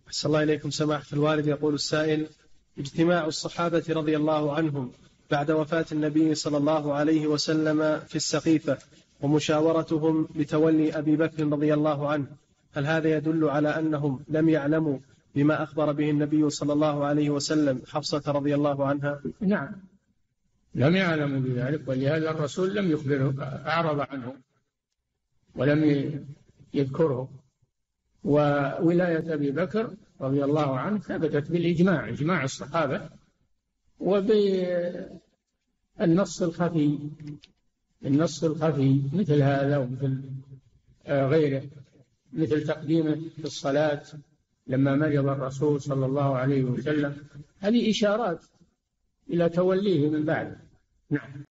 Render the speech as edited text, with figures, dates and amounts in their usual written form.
أحسن الله إليكم سماحة الوالد. يقول السائل: اجتماع الصحابة رضي الله عنهم بعد وفاة النبي صلى الله عليه وسلم في السقيفة ومشاورتهم لتولي أبي بكر رضي الله عنه، هل هذا يدل على أنهم لم يعلموا بما أخبر به النبي صلى الله عليه وسلم حفصة رضي الله عنها؟ نعم، لم يعلموا بذلك، ولهذا الرسول لم يخبره، أعرض عنه ولم يذكره. وولاية أبي بكر رضي الله عنه ثبتت بالإجماع، إجماع الصحابة، وبالنص الخفي، النص الخفي مثل هذا ومثل غيره، مثل تقديمه في الصلاة لما مرض الرسول صلى الله عليه وسلم، هذه إشارات إلى توليه من بعد. نعم.